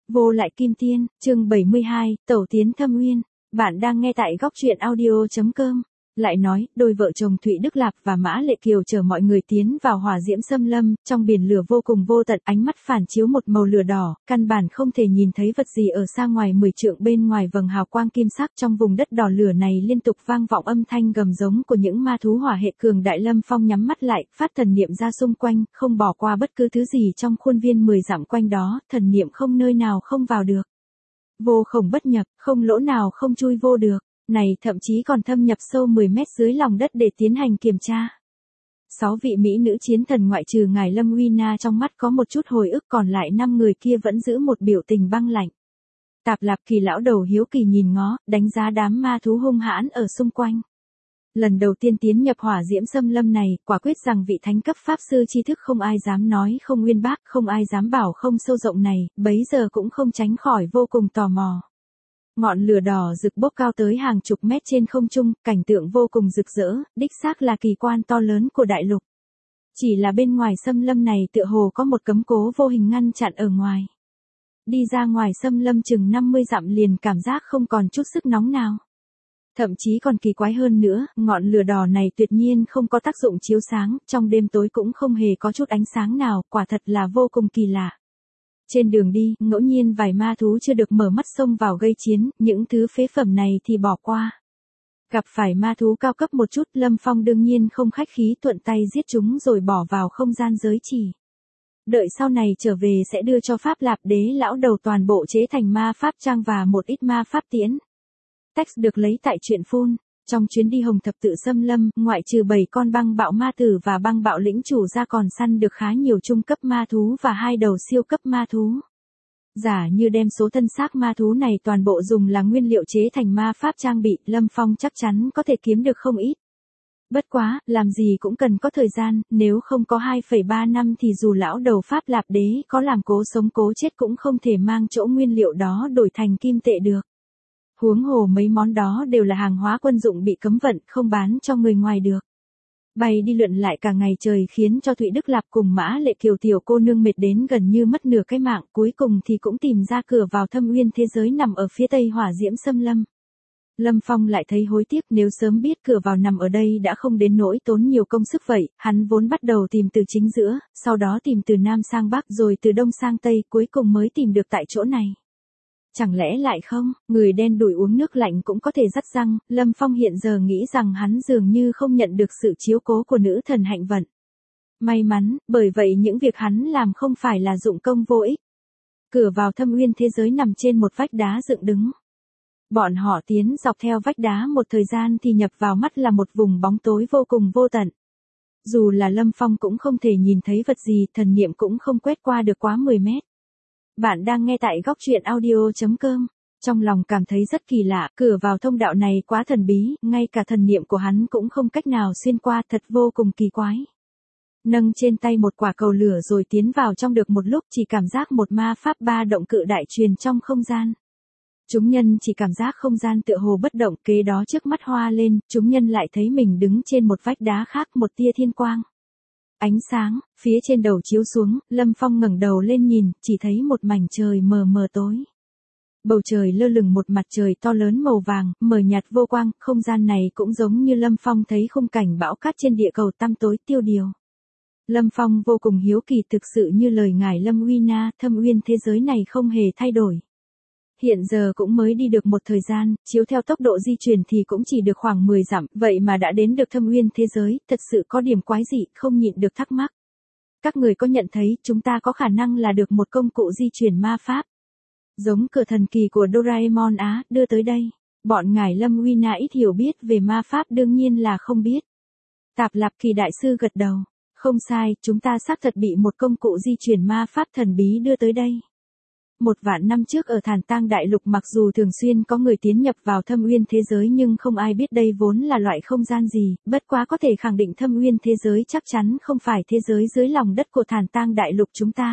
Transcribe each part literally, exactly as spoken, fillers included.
Vô lại kim tiên, chương bảy mươi hai, Tẩu tiến Thâm Uyên. Bạn đang nghe tại góc truyện audio chấm com. Lại nói, đôi vợ chồng Thụy Đức Lạp và Mã Lệ Kiều chở mọi người tiến vào hỏa diễm xâm lâm, trong biển lửa vô cùng vô tận, ánh mắt phản chiếu một màu lửa đỏ, căn bản không thể nhìn thấy vật gì ở xa ngoài mười trượng bên ngoài vầng hào quang kim sắc. Trong vùng đất đỏ lửa này liên tục vang vọng âm thanh gầm giống của những ma thú hỏa hệ cường đại. Lâm Phong nhắm mắt lại, phát thần niệm ra xung quanh, không bỏ qua bất cứ thứ gì trong khuôn viên mười dặm quanh đó, thần niệm không nơi nào không vào được. Vô khổng bất nhập, không lỗ nào không chui vô được. Này thậm chí còn thâm nhập sâu mười mét dưới lòng đất để tiến hành kiểm tra. Sáu vị mỹ nữ chiến thần ngoại trừ ngài Lâm Uy Na trong mắt có một chút hồi ức, còn lại năm người kia vẫn giữ một biểu tình băng lạnh. Tạp Lạp Kỳ lão đầu hiếu kỳ nhìn ngó, đánh giá đám ma thú hung hãn ở xung quanh. Lần đầu tiên tiến nhập hỏa diễm xâm lâm này, quả quyết rằng vị thánh cấp pháp sư tri thức không ai dám nói không uyên bác, không ai dám bảo không sâu rộng này, bấy giờ cũng không tránh khỏi vô cùng tò mò. Ngọn lửa đỏ rực bốc cao tới hàng chục mét trên không trung, cảnh tượng vô cùng rực rỡ, đích xác là kỳ quan to lớn của đại lục. Chỉ là bên ngoài xâm lâm này tựa hồ có một cấm cố vô hình ngăn chặn ở ngoài. Đi ra ngoài xâm lâm chừng năm mươi dặm liền cảm giác không còn chút sức nóng nào. Thậm chí còn kỳ quái hơn nữa, ngọn lửa đỏ này tuyệt nhiên không có tác dụng chiếu sáng, trong đêm tối cũng không hề có chút ánh sáng nào, quả thật là vô cùng kỳ lạ. Trên đường đi, ngẫu nhiên vài ma thú chưa được mở mắt xông vào gây chiến, những thứ phế phẩm này thì bỏ qua. Gặp phải ma thú cao cấp một chút, Lâm Phong đương nhiên không khách khí, thuận tay giết chúng rồi bỏ vào không gian giới chỉ. Đợi sau này trở về sẽ đưa cho Pháp Lạp Đế lão đầu toàn bộ chế thành ma pháp trang và một ít ma pháp tiễn. Text được lấy tại truyện phun. Trong chuyến đi hồng thập tự xâm lâm, ngoại trừ bảy con băng bạo ma tử và băng bạo lĩnh chủ ra còn săn được khá nhiều trung cấp ma thú và hai đầu siêu cấp ma thú. Giả như đem số thân xác ma thú này toàn bộ dùng là nguyên liệu chế thành ma pháp trang bị, Lâm Phong chắc chắn có thể kiếm được không ít. Bất quá, làm gì cũng cần có thời gian, nếu không có hai phẩy ba năm thì dù lão đầu Pháp Lạp Đế có làm cố sống cố chết cũng không thể mang chỗ nguyên liệu đó đổi thành kim tệ được. Huống hồ mấy món đó đều là hàng hóa quân dụng bị cấm vận, không bán cho người ngoài được. Bay đi lượn lại cả ngày trời khiến cho Thụy Đức Lạp cùng Mã Lệ Kiều tiểu cô nương mệt đến gần như mất nửa cái mạng, cuối cùng thì cũng tìm ra cửa vào Thâm Uyên thế giới nằm ở phía tây hỏa diễm xâm lâm. Lâm Phong lại thấy hối tiếc, nếu sớm biết cửa vào nằm ở đây đã không đến nỗi tốn nhiều công sức vậy. Hắn vốn bắt đầu tìm từ chính giữa, sau đó tìm từ nam sang bắc rồi từ đông sang tây, cuối cùng mới tìm được tại chỗ này. Chẳng lẽ lại không, người đen đủi uống nước lạnh cũng có thể dắt răng. Lâm Phong hiện giờ nghĩ rằng hắn dường như không nhận được sự chiếu cố của nữ thần hạnh vận. May mắn, bởi vậy những việc hắn làm không phải là dụng công vô ích. Cửa vào Thâm Uyên thế giới nằm trên một vách đá dựng đứng. Bọn họ tiến dọc theo vách đá một thời gian thì nhập vào mắt là một vùng bóng tối vô cùng vô tận. Dù là Lâm Phong cũng không thể nhìn thấy vật gì, thần niệm cũng không quét qua được quá mười mét. Bạn đang nghe tại góc truyện audio chấm com. Trong lòng cảm thấy rất kỳ lạ, cửa vào thông đạo này quá thần bí, ngay cả thần niệm của hắn cũng không cách nào xuyên qua, thật vô cùng kỳ quái. Nâng trên tay một quả cầu lửa rồi tiến vào trong được một lúc, chỉ cảm giác một ma pháp ba động cự đại truyền trong không gian. Chúng nhân chỉ cảm giác không gian tựa hồ bất động, kế đó trước mắt hoa lên, chúng nhân lại thấy mình đứng trên một vách đá khác, một tia thiên quang. Ánh sáng, phía trên đầu chiếu xuống, Lâm Phong ngẩng đầu lên nhìn, chỉ thấy một mảnh trời mờ mờ tối. Bầu trời lơ lửng một mặt trời to lớn màu vàng, mờ nhạt vô quang, không gian này cũng giống như Lâm Phong thấy khung cảnh bão cát trên địa cầu tăm tối tiêu điều. Lâm Phong vô cùng hiếu kỳ, thực sự như lời ngài Lâm Uy Na, Thâm Uyên thế giới này không hề thay đổi. Hiện giờ cũng mới đi được một thời gian, chiếu theo tốc độ di chuyển thì cũng chỉ được khoảng mười dặm, vậy mà đã đến được Thâm Uyên thế giới, thật sự có điểm quái dị, không nhịn được thắc mắc. Các người có nhận thấy chúng ta có khả năng là được một công cụ di chuyển ma pháp? Giống cửa thần kỳ của Doraemon á, đưa tới đây. Bọn ngài Lâm Uy Na ít hiểu biết về ma pháp đương nhiên là không biết. Tạp Lạp Kỳ đại sư gật đầu. Không sai, chúng ta xác thật bị một công cụ di chuyển ma pháp thần bí đưa tới đây. Một vạn năm trước ở Thản Tang Đại Lục, mặc dù thường xuyên có người tiến nhập vào Thâm Uyên thế giới nhưng không ai biết đây vốn là loại không gian gì, bất quá có thể khẳng định Thâm Uyên thế giới chắc chắn không phải thế giới dưới lòng đất của Thản Tang Đại Lục chúng ta.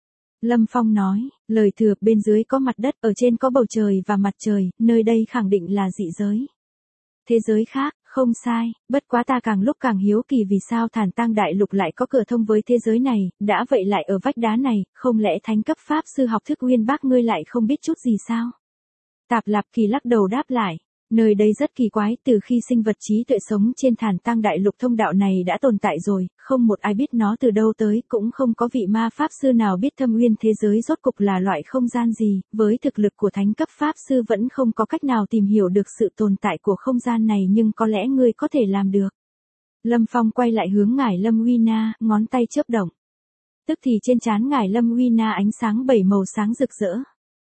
Lâm Phong nói, lời thừa, bên dưới có mặt đất, ở trên có bầu trời và mặt trời, nơi đây khẳng định là dị giới. Thế giới khác, Không sai, bất quá ta càng lúc càng hiếu kỳ vì sao Thản Tang Đại Lục lại có cửa thông với thế giới này, đã vậy lại ở vách đá này, không lẽ thánh cấp pháp sư học thức Uyên Bác ngươi lại không biết chút gì sao? Tạp Lạp Kỳ lắc đầu đáp lại, nơi đây rất kỳ quái, từ khi sinh vật trí tuệ sống trên Thản Tang Đại Lục thông đạo này đã tồn tại rồi, không một ai biết nó từ đâu tới, cũng không có vị ma pháp sư nào biết thâm uyên thế giới rốt cục là loại không gian gì, với thực lực của thánh cấp pháp sư vẫn không có cách nào tìm hiểu được sự tồn tại của không gian này nhưng có lẽ ngươi có thể làm được. Lâm Phong quay lại hướng ngải Lâm Uy Na, ngón tay chớp động. Tức thì trên trán ngải Lâm Uy Na ánh sáng bảy màu sáng rực rỡ.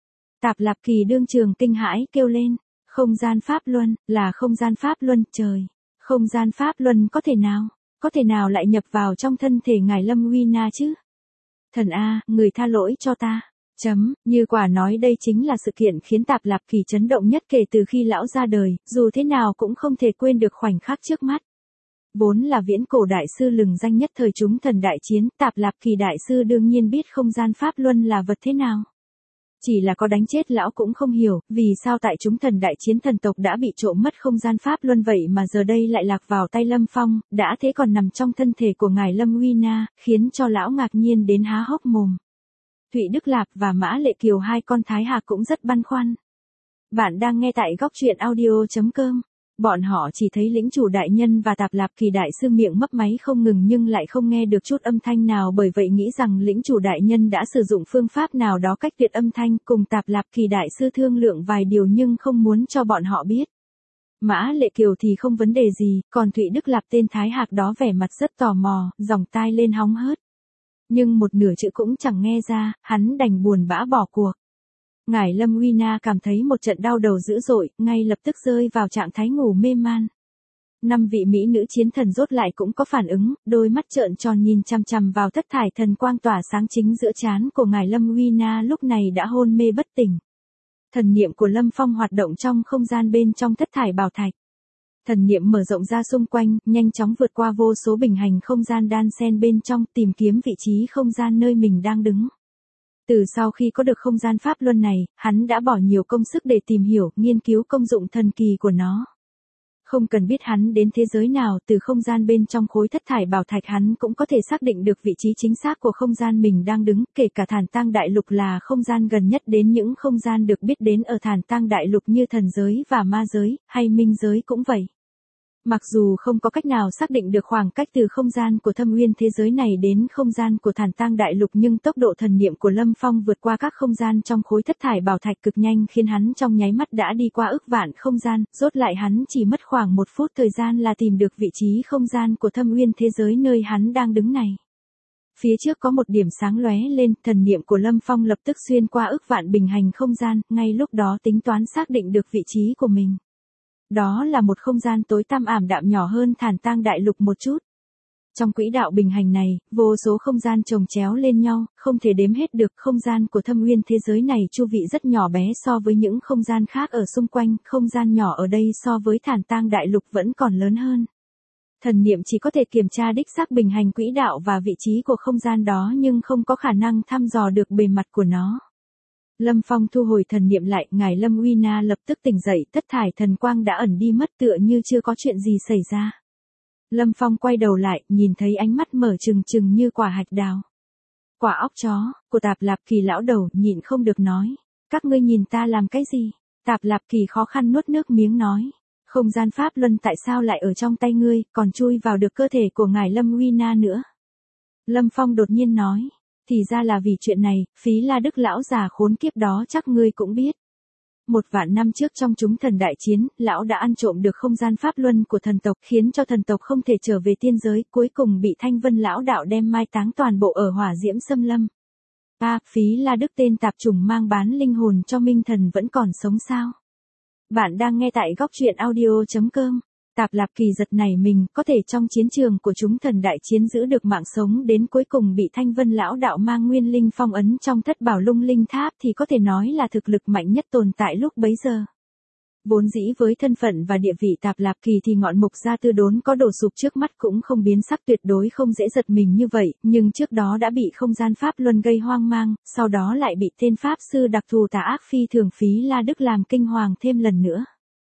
Tạp Lạp Kỳ đương trường kinh hãi kêu lên. Không gian pháp luân, là không gian pháp luân, trời. Không gian pháp luân có thể nào, có thể nào lại nhập vào trong thân thể ngài Lâm Uy Na chứ? Thần A, người tha lỗi cho ta. Chấm, như quả nói đây chính là sự kiện khiến Tạp Lạp Kỳ chấn động nhất kể từ khi lão ra đời, dù thế nào cũng không thể quên được khoảnh khắc trước mắt. Vốn là viễn cổ đại sư lừng danh nhất thời chúng thần đại chiến, Tạp Lạp Kỳ đại sư đương nhiên biết không gian pháp luân là vật thế nào. Chỉ là có đánh chết lão cũng không hiểu, vì sao tại chúng thần đại chiến thần tộc đã bị trộm mất không gian pháp luân vậy mà giờ đây lại lạc vào tay Lâm Phong, đã thế còn nằm trong thân thể của ngài Lâm Uy Na, khiến cho lão ngạc nhiên đến há hốc mồm. Thụy Đức Lạp và Mã Lệ Kiều hai con Thái Hạc cũng rất băn khoăn. Bạn đang nghe tại góc truyện audio chấm com. Bọn họ chỉ thấy lĩnh chủ đại nhân và Tạp Lạp Kỳ đại sư miệng mấp máy không ngừng nhưng lại không nghe được chút âm thanh nào, bởi vậy nghĩ rằng lĩnh chủ đại nhân đã sử dụng phương pháp nào đó cách tuyệt âm thanh, cùng Tạp Lạp Kỳ đại sư thương lượng vài điều nhưng không muốn cho bọn họ biết. Mã Lệ Kiều thì không vấn đề gì, còn Thụy Đức Lạp tên Thái Hạc đó vẻ mặt rất tò mò, dòng tai lên hóng hớt. Nhưng một nửa chữ cũng chẳng nghe ra, hắn đành buồn bã bỏ cuộc. Ngải Lâm Uy Na cảm thấy một trận đau đầu dữ dội, ngay lập tức rơi vào trạng thái ngủ mê man. Năm vị mỹ nữ chiến thần rốt lại cũng có phản ứng, đôi mắt trợn tròn nhìn chằm chằm vào thất thải thần quang tỏa sáng chính giữa trán của ngải Lâm Uy Na lúc này đã hôn mê bất tỉnh. Thần niệm của Lâm Phong hoạt động trong không gian bên trong thất thải bảo thạch. Thần niệm mở rộng ra xung quanh, nhanh chóng vượt qua vô số bình hành không gian đan xen bên trong, tìm kiếm vị trí không gian nơi mình đang đứng. Từ sau khi có được không gian pháp luân này, hắn đã bỏ nhiều công sức để tìm hiểu, nghiên cứu công dụng thần kỳ của nó. Không cần biết hắn đến thế giới nào, từ không gian bên trong khối thất thải bảo thạch hắn cũng có thể xác định được vị trí chính xác của không gian mình đang đứng, kể cả Thản Tang Đại Lục là không gian gần nhất đến những không gian được biết đến ở Thản Tang Đại Lục như thần giới và ma giới, hay minh giới cũng vậy. Mặc dù không có cách nào xác định được khoảng cách từ không gian của thâm uyên thế giới này đến không gian của Thản Tang Đại Lục nhưng tốc độ thần niệm của Lâm Phong vượt qua các không gian trong khối thất thải bảo thạch cực nhanh khiến hắn trong nháy mắt đã đi qua ức vạn không gian, rốt lại hắn chỉ mất khoảng một phút thời gian là tìm được vị trí không gian của thâm uyên thế giới nơi hắn đang đứng này. Phía trước có một điểm sáng lóe lên, thần niệm của Lâm Phong lập tức xuyên qua ức vạn bình hành không gian, ngay lúc đó tính toán xác định được vị trí của mình. Đó là một không gian tối tăm ảm đạm nhỏ hơn Thản Tang Đại Lục một chút. Trong quỹ đạo bình hành này, vô số không gian chồng chéo lên nhau, không thể đếm hết được. Không gian của thâm uyên thế giới này chu vị rất nhỏ bé so với những không gian khác ở xung quanh, không gian nhỏ ở đây so với Thản Tang Đại Lục vẫn còn lớn hơn. Thần niệm chỉ có thể kiểm tra đích xác bình hành quỹ đạo và vị trí của không gian đó nhưng không có khả năng thăm dò được bề mặt của nó. Lâm Phong thu hồi thần niệm lại, ngài Lâm Uy Na lập tức tỉnh dậy, thất thải thần quang đã ẩn đi mất tựa như chưa có chuyện gì xảy ra. Lâm Phong quay đầu lại, nhìn thấy ánh mắt mở trừng trừng như quả hạch đào. Quả óc chó, của Tạp Lạp Kỳ lão đầu, nhịn không được nói. Các ngươi nhìn ta làm cái gì? Tạp Lạp Kỳ khó khăn nuốt nước miếng nói. Không gian pháp luân tại sao lại ở trong tay ngươi, còn chui vào được cơ thể của ngài Lâm Uy Na nữa? Lâm Phong đột nhiên nói. Thì ra là vì chuyện này, Phí La Đức lão già khốn kiếp đó chắc ngươi cũng biết. Một vạn năm trước trong chúng thần đại chiến, lão đã ăn trộm được không gian pháp luân của thần tộc, khiến cho thần tộc không thể trở về tiên giới, cuối cùng bị Thanh Vân lão đạo đem mai táng toàn bộ ở hỏa diễm xâm lâm. À, Phí La Đức tên tạp chủng mang bán linh hồn cho Minh Thần vẫn còn sống sao? Bạn đang nghe tại góc truyện audio chấm com. Tạp Lạp Kỳ giật nảy mình, có thể trong chiến trường của chúng thần đại chiến giữ được mạng sống đến cuối cùng bị Thanh Vân lão đạo mang nguyên linh phong ấn trong thất bảo lung linh tháp thì có thể nói là thực lực mạnh nhất tồn tại lúc bấy giờ. Vốn dĩ với thân phận và địa vị Tạp Lạp Kỳ thì ngọn mục gia tư đốn có đổ sụp trước mắt cũng không biến sắc, tuyệt đối không dễ giật mình như vậy, nhưng trước đó đã bị không gian pháp luân gây hoang mang, sau đó lại bị tên pháp sư đặc thù tà ác phi thường Phí La Đức làm kinh hoàng thêm lần nữa.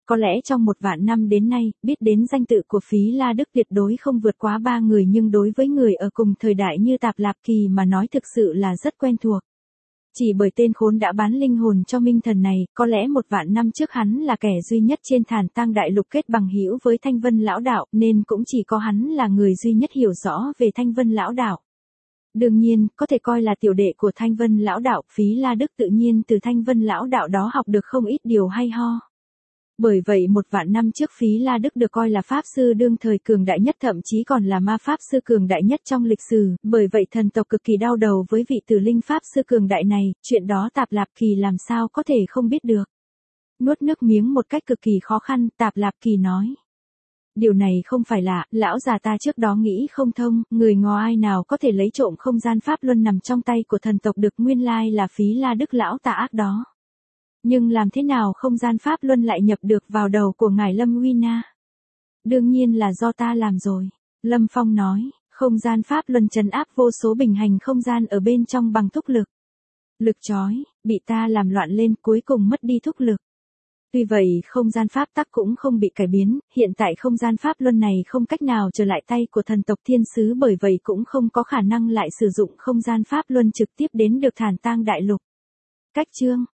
Có lẽ trong một vạn năm đến nay, biết đến danh tự của Phí La Đức tuyệt đối không vượt quá ba người, nhưng đối với người ở cùng thời đại như Tạp Lạp Kỳ mà nói thực sự là rất quen thuộc. Chỉ bởi tên khốn đã bán linh hồn cho Minh Thần này, có lẽ một vạn năm trước hắn là kẻ duy nhất trên Thản Tang Đại Lục kết bằng hữu với Thanh Vân Lão Đạo, nên cũng chỉ có hắn là người duy nhất hiểu rõ về Thanh Vân Lão Đạo. Đương nhiên, có thể coi là tiểu đệ của Thanh Vân Lão Đạo, Phí La Đức tự nhiên từ Thanh Vân Lão Đạo đó học được không ít điều hay ho. Bởi vậy một vạn năm trước Phí La Đức được coi là Pháp Sư đương thời cường đại nhất, thậm chí còn là ma Pháp Sư cường đại nhất trong lịch sử, bởi vậy thần tộc cực kỳ đau đầu với vị Tử Linh Pháp Sư cường đại này, chuyện đó Tạp Lạp Kỳ làm sao có thể không biết được. Nuốt nước miếng một cách cực kỳ khó khăn, Tạp Lạp Kỳ nói. Điều này không phải lạ, lão già ta trước đó nghĩ không thông, người ngò ai nào có thể lấy trộm không gian Pháp Luân nằm trong tay của thần tộc được, nguyên lai là Phí La Đức lão tà ác đó. Nhưng làm thế nào không gian Pháp Luân lại nhập được vào đầu của ngài Lâm Uy Na? Đương nhiên là do ta làm rồi. Lâm Phong nói, không gian Pháp Luân trấn áp vô số bình hành không gian ở bên trong bằng thúc lực. Lực chói, bị ta làm loạn lên cuối cùng mất đi thúc lực. Tuy vậy không gian Pháp tắc cũng không bị cải biến, hiện tại không gian Pháp Luân này không cách nào trở lại tay của thần tộc thiên sứ, bởi vậy cũng không có khả năng lại sử dụng không gian Pháp Luân trực tiếp đến được Thản Tang Đại Lục. Cách chương